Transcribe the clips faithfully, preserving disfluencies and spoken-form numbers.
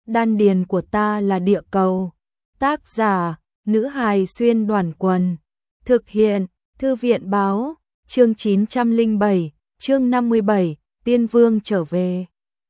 đan điền của ta là địa cầu. Tác giả, nữ hài xuyên đoàn quần. Thực hiện, thư viện báo, chương chín trăm lẻ bảy, chương năm mươi bảy, Tiên Vương trở về.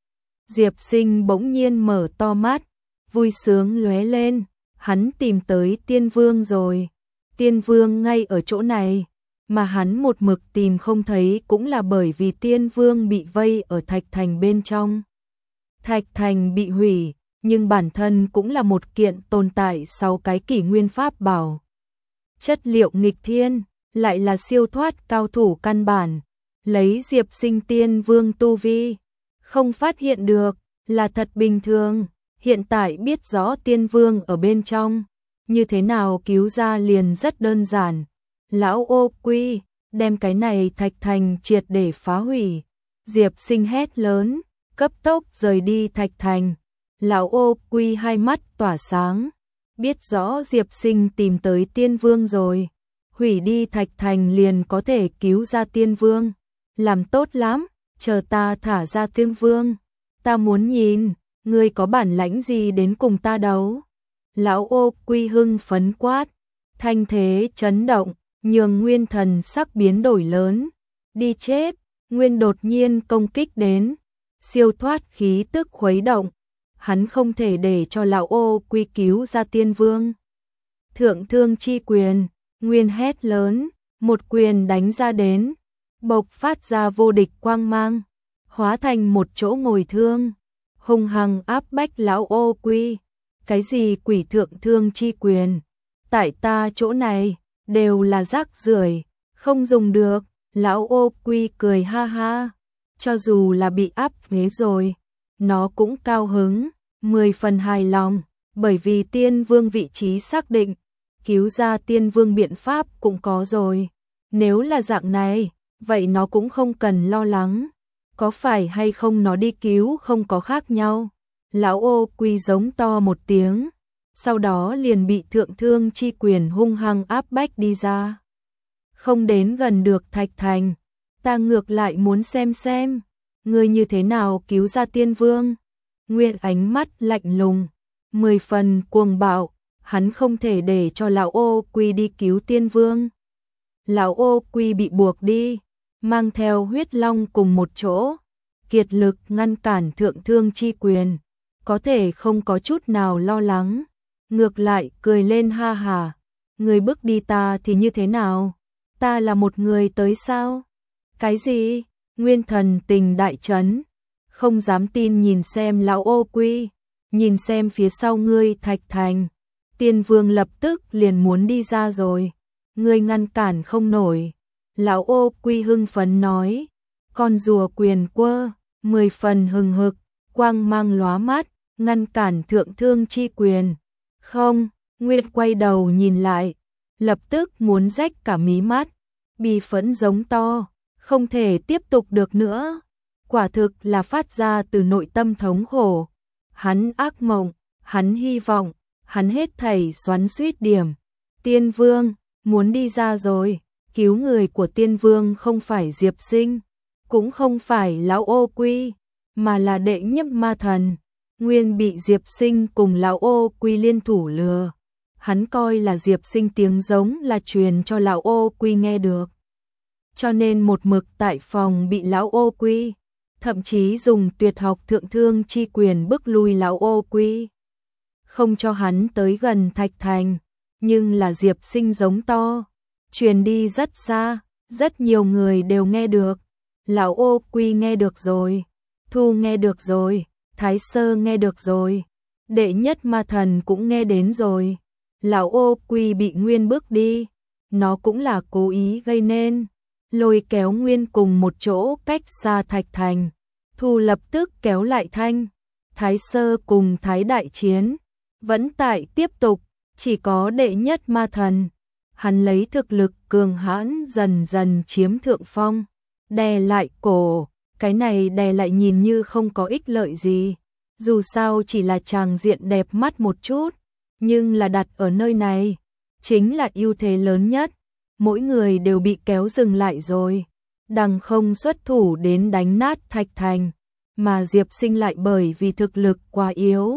Diệp Sinh bỗng nhiên mở to mắt, vui sướng lóe lên, hắn tìm tới Tiên Vương rồi. Tiên Vương ngay ở chỗ này, mà hắn một mực tìm không thấy cũng là bởi vì Tiên Vương bị vây ở Thạch Thành bên trong. Thạch Thành bị hủy, nhưng bản thân cũng là một kiện tồn tại sau cái kỷ nguyên pháp bảo. Chất liệu nghịch thiên, lại là siêu thoát cao thủ căn bản, lấy Diệp Sinh Tiên Vương tu vi, không phát hiện được, là thật bình thường. Hiện tại biết rõ Tiên Vương ở bên trong, như thế nào cứu ra liền rất đơn giản. Lão ô quy, đem cái này Thạch Thành triệt để phá hủy. Diệp Sinh hét lớn, cấp tốc rời đi Thạch Thành. Lão ô quy hai mắt tỏa sáng, biết rõ Diệp Sinh tìm tới Tiên Vương rồi. Hủy đi Thạch Thành liền có thể cứu ra Tiên Vương. Làm tốt lắm, chờ ta thả ra Tiên Vương. Ta muốn nhìn, ngươi có bản lãnh gì đến cùng ta đấu. Lão ô quy hưng phấn quát, thanh thế chấn động, nhường Nguyên thần sắc biến đổi lớn. Đi chết, Nguyên đột nhiên công kích đến, siêu thoát khí tức khuấy động. Hắn không thể để cho lão ô quy cứu ra Tiên Vương. Thượng thương chi quyền, Nguyên hét lớn, một quyền đánh ra đến, bộc phát ra vô địch quang mang, hóa thành một chỗ ngồi thương, hung hăng áp bách lão ô quy. Cái gì quỷ thượng thương chi quyền, tại ta chỗ này đều là rác rưởi, không dùng được. Lão ô quy cười ha ha, cho dù là bị áp thế rồi, nó cũng cao hứng, mười phần hài lòng, bởi vì Tiên Vương vị trí xác định, cứu ra Tiên Vương biện pháp cũng có rồi. Nếu là dạng này, vậy nó cũng không cần lo lắng, có phải hay không nó đi cứu không có khác nhau. Lão ô quy giống to một tiếng, sau đó liền bị thượng thương chi quyền hung hăng áp bách đi ra. Không đến gần được Thạch Thành, ta ngược lại muốn xem xem, ngươi như thế nào cứu ra Tiên Vương. Nguyên ánh mắt lạnh lùng, mười phần cuồng bạo, hắn không thể để cho lão ô quy đi cứu Tiên Vương. Lão ô quy bị buộc đi, mang theo huyết long cùng một chỗ, kiệt lực ngăn cản thượng thương chi quyền, có thể không có chút nào lo lắng, ngược lại cười lên ha hà. Người bước đi ta thì như thế nào? Ta là một người tới sao? Cái gì? Nguyên thần tình đại chấn, không dám tin nhìn xem lão ô quy, nhìn xem phía sau ngươi Thạch Thành. Tiên Vương lập tức liền muốn đi ra rồi, ngươi ngăn cản không nổi. Lão ô quy hưng phấn nói, con rùa quyền quơ, mười phần hừng hực, quang mang lóa mắt, ngăn cản thượng thương chi quyền. Không, Nguyên quay đầu nhìn lại, lập tức muốn rách cả mí mắt, bi phẫn giống to, không thể tiếp tục được nữa. Quả thực là phát ra từ nội tâm thống khổ. Hắn ác mộng, hắn hy vọng, hắn hết thảy xoắn xuýt điểm. Tiên Vương muốn đi ra rồi, cứu người của Tiên Vương không phải Diệp Sinh, cũng không phải lão ô quy, mà là đệ nhất ma thần. Nguyên bị Diệp Sinh cùng lão ô quy liên thủ lừa. Hắn coi là Diệp Sinh tiếng giống là truyền cho lão ô quy nghe được, cho nên một mực tại phòng bị lão ô quy, thậm chí dùng tuyệt học thượng thương chi quyền bức lui lão ô quy, không cho hắn tới gần Thạch Thành. Nhưng là Diệp Sinh giống to, truyền đi rất xa, rất nhiều người đều nghe được. Lão ô quy nghe được rồi, Thu nghe được rồi, Thái Sơ nghe được rồi, đệ nhất ma thần cũng nghe đến rồi. Lão ô quy bị Nguyên bước đi, nó cũng là cố ý gây nên, lôi kéo Nguyên cùng một chỗ cách xa Thạch Thành. Thu lập tức kéo lại Thanh, Thái Sơ cùng Thái Đại chiến, vẫn tại tiếp tục, chỉ có đệ nhất ma thần, hắn lấy thực lực cường hãn dần dần chiếm thượng phong, đè lại cổ. Cái này đè lại nhìn như không có ích lợi gì, dù sao chỉ là tràng diện đẹp mắt một chút, nhưng là đặt ở nơi này, chính là ưu thế lớn nhất. Mỗi người đều bị kéo dừng lại rồi, đằng không xuất thủ đến đánh nát Thạch Thành, mà Diệp Sinh lại bởi vì thực lực quá yếu,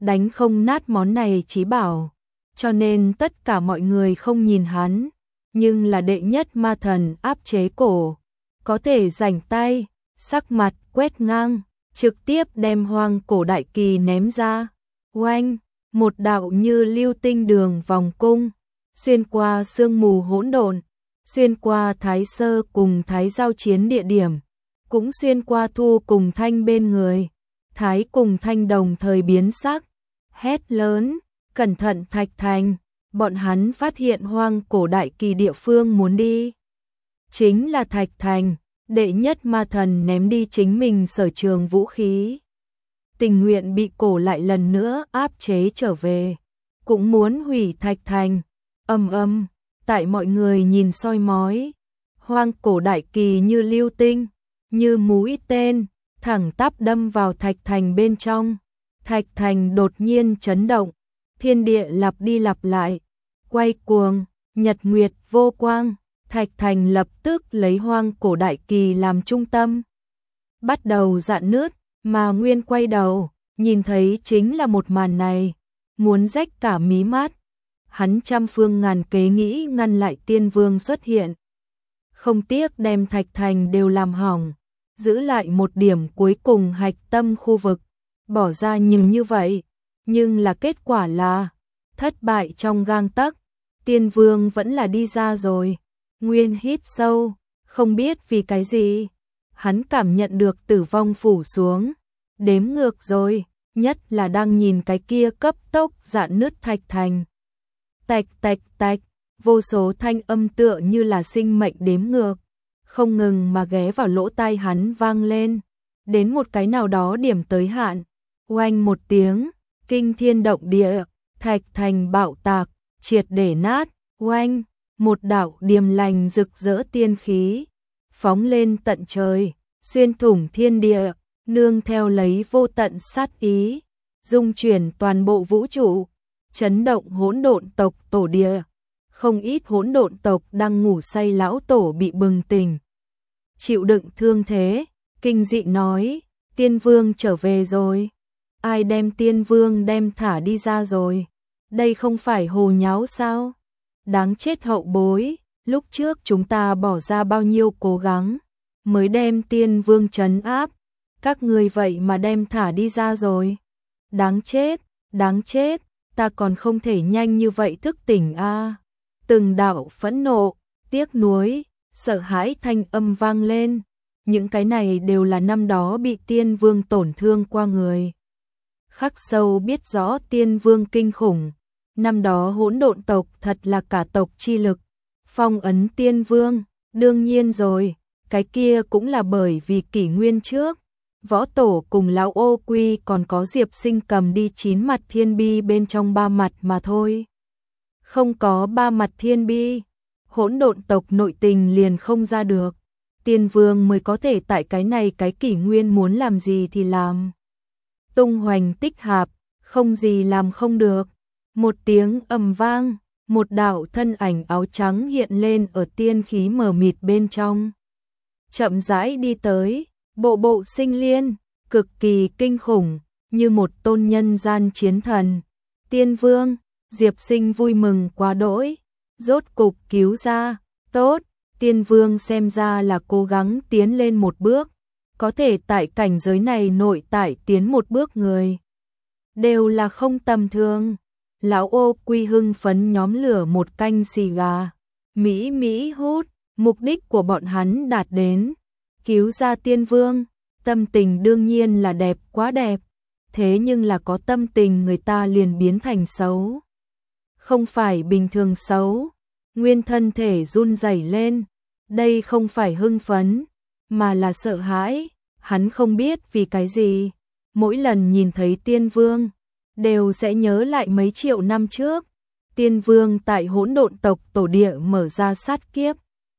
đánh không nát món này chí bảo, cho nên tất cả mọi người không nhìn hắn, nhưng là đệ nhất ma thần áp chế cổ, có thể rảnh tay, sắc mặt quét ngang, trực tiếp đem hoang cổ đại kỳ ném ra. Oanh, một đạo như lưu tinh đường vòng cung, xuyên qua sương mù hỗn độn, xuyên qua Thái Sơ cùng Thái giao chiến địa điểm, cũng xuyên qua Thu cùng Thanh bên người. Thái cùng Thanh đồng thời biến sắc, hét lớn, cẩn thận Thạch Thành, bọn hắn phát hiện hoang cổ đại kỳ địa phương muốn đi. Chính là Thạch Thành, đệ nhất ma thần ném đi chính mình sở trường vũ khí. Tình nguyện bị cổ lại lần nữa áp chế trở về, cũng muốn hủy Thạch Thành. Âm âm, tại mọi người nhìn soi mói, hoang cổ đại kỳ như lưu tinh, như mũi tên, thẳng tắp đâm vào Thạch Thành bên trong. Thạch Thành đột nhiên chấn động, thiên địa lặp đi lặp lại, quay cuồng, nhật nguyệt vô quang. Thạch Thành lập tức lấy hoang cổ đại kỳ làm trung tâm, bắt đầu rạn nứt, mà Nguyên quay đầu, nhìn thấy chính là một màn này, muốn rách cả mí mắt. Hắn trăm phương ngàn kế nghĩ ngăn lại Tiên Vương xuất hiện, không tiếc đem Thạch Thành đều làm hỏng, giữ lại một điểm cuối cùng hạch tâm khu vực, bỏ ra nhưng như vậy, nhưng là kết quả là thất bại trong gang tấc. Tiên Vương vẫn là đi ra rồi. Nguyên hít sâu, không biết vì cái gì, hắn cảm nhận được tử vong phủ xuống, đếm ngược rồi, nhất là đang nhìn cái kia cấp tốc rạn nứt Thạch Thành. Tạch tạch tạch, vô số thanh âm tựa như là sinh mệnh đếm ngược, không ngừng mà ghé vào lỗ tai hắn vang lên, đến một cái nào đó điểm tới hạn, oanh một tiếng, kinh thiên động địa, Thạch Thành bạo tạc, triệt để nát, oanh. Một đạo điềm lành rực rỡ tiên khí, phóng lên tận trời, xuyên thủng thiên địa, nương theo lấy vô tận sát ý, dung chuyển toàn bộ vũ trụ, chấn động hỗn độn tộc tổ địa. Không ít hỗn độn tộc đang ngủ say lão tổ bị bừng tỉnh, chịu đựng thương thế, kinh dị nói, Tiên Vương trở về rồi. Ai đem Tiên Vương đem thả đi ra rồi? Đây không phải hồ nháo sao? Đáng chết hậu bối, lúc trước chúng ta bỏ ra bao nhiêu cố gắng mới đem Tiên Vương trấn áp, các người vậy mà đem thả đi ra rồi. Đáng chết, đáng chết, ta còn không thể nhanh như vậy thức tỉnh a. À. Từng đạo phẫn nộ, tiếc nuối, sợ hãi thanh âm vang lên, những cái này đều là năm đó bị Tiên Vương tổn thương qua người. Khắc sâu biết rõ Tiên Vương kinh khủng. Năm đó hỗn độn tộc thật là cả tộc chi lực, phong ấn Tiên Vương, đương nhiên rồi, cái kia cũng là bởi vì kỷ nguyên trước, võ tổ cùng lão ô quy còn có Diệp Sinh cầm đi chín mặt thiên bi bên trong ba mặt mà thôi. Không có ba mặt thiên bi, hỗn độn tộc nội tình liền không ra được, Tiên Vương mới có thể tại cái này cái kỷ nguyên muốn làm gì thì làm. Tung hoành tích hạp, không gì làm không được. Một tiếng ầm vang, một đạo thân ảnh áo trắng hiện lên ở tiên khí mờ mịt bên trong. Chậm rãi đi tới, bộ bộ sinh liên, cực kỳ kinh khủng, như một tôn nhân gian chiến thần. Tiên Vương, Diệp Sinh vui mừng quá đỗi, rốt cục cứu ra, tốt, Tiên Vương xem ra là cố gắng tiến lên một bước, có thể tại cảnh giới này nội tại tiến một bước người. Đều là không tầm thường. Lão ô quy hưng phấn nhóm lửa một canh xì gà, Mỹ Mỹ hút, mục đích của bọn hắn đạt đến, cứu ra Tiên Vương, tâm tình đương nhiên là đẹp quá đẹp, thế nhưng là có tâm tình người ta liền biến thành xấu. Không phải bình thường xấu, Nguyên thân thể run rẩy lên, đây không phải hưng phấn, mà là sợ hãi, hắn không biết vì cái gì, mỗi lần nhìn thấy Tiên Vương, đều sẽ nhớ lại mấy triệu năm trước, Tiên Vương tại hỗn độn tộc tổ địa mở ra sát kiếp.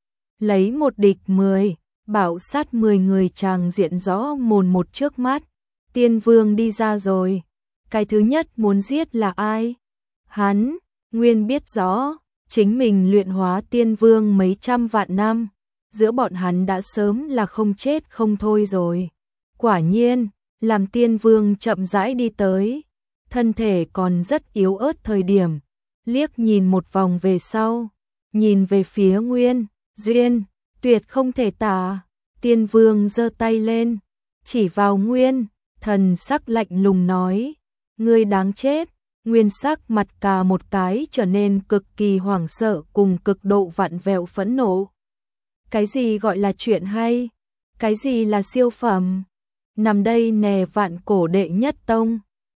Lấy một địch mười, bảo sát mười người chàng diện rõ mồn một trước mắt, Tiên Vương đi ra rồi, cái thứ nhất muốn giết là ai? Hắn, Nguyên biết rõ, chính mình luyện hóa Tiên Vương mấy trăm vạn năm, giữa bọn hắn đã sớm là không chết không thôi rồi. Quả nhiên, làm Tiên Vương chậm rãi đi tới, thân thể còn rất yếu ớt thời điểm, liếc nhìn một vòng về sau, nhìn về phía Nguyên Duyên, tuyệt không thể tả. Tiên Vương giơ tay lên, chỉ vào Nguyên, thần sắc lạnh lùng nói, ngươi đáng chết. Nguyên sắc mặt cà một cái trở nên cực kỳ hoảng sợ cùng cực độ vặn vẹo phẫn nộ. Cái gì gọi là chuyện hay? Cái gì là siêu phẩm? Nằm đây nè vạn cổ đệ nhất tông.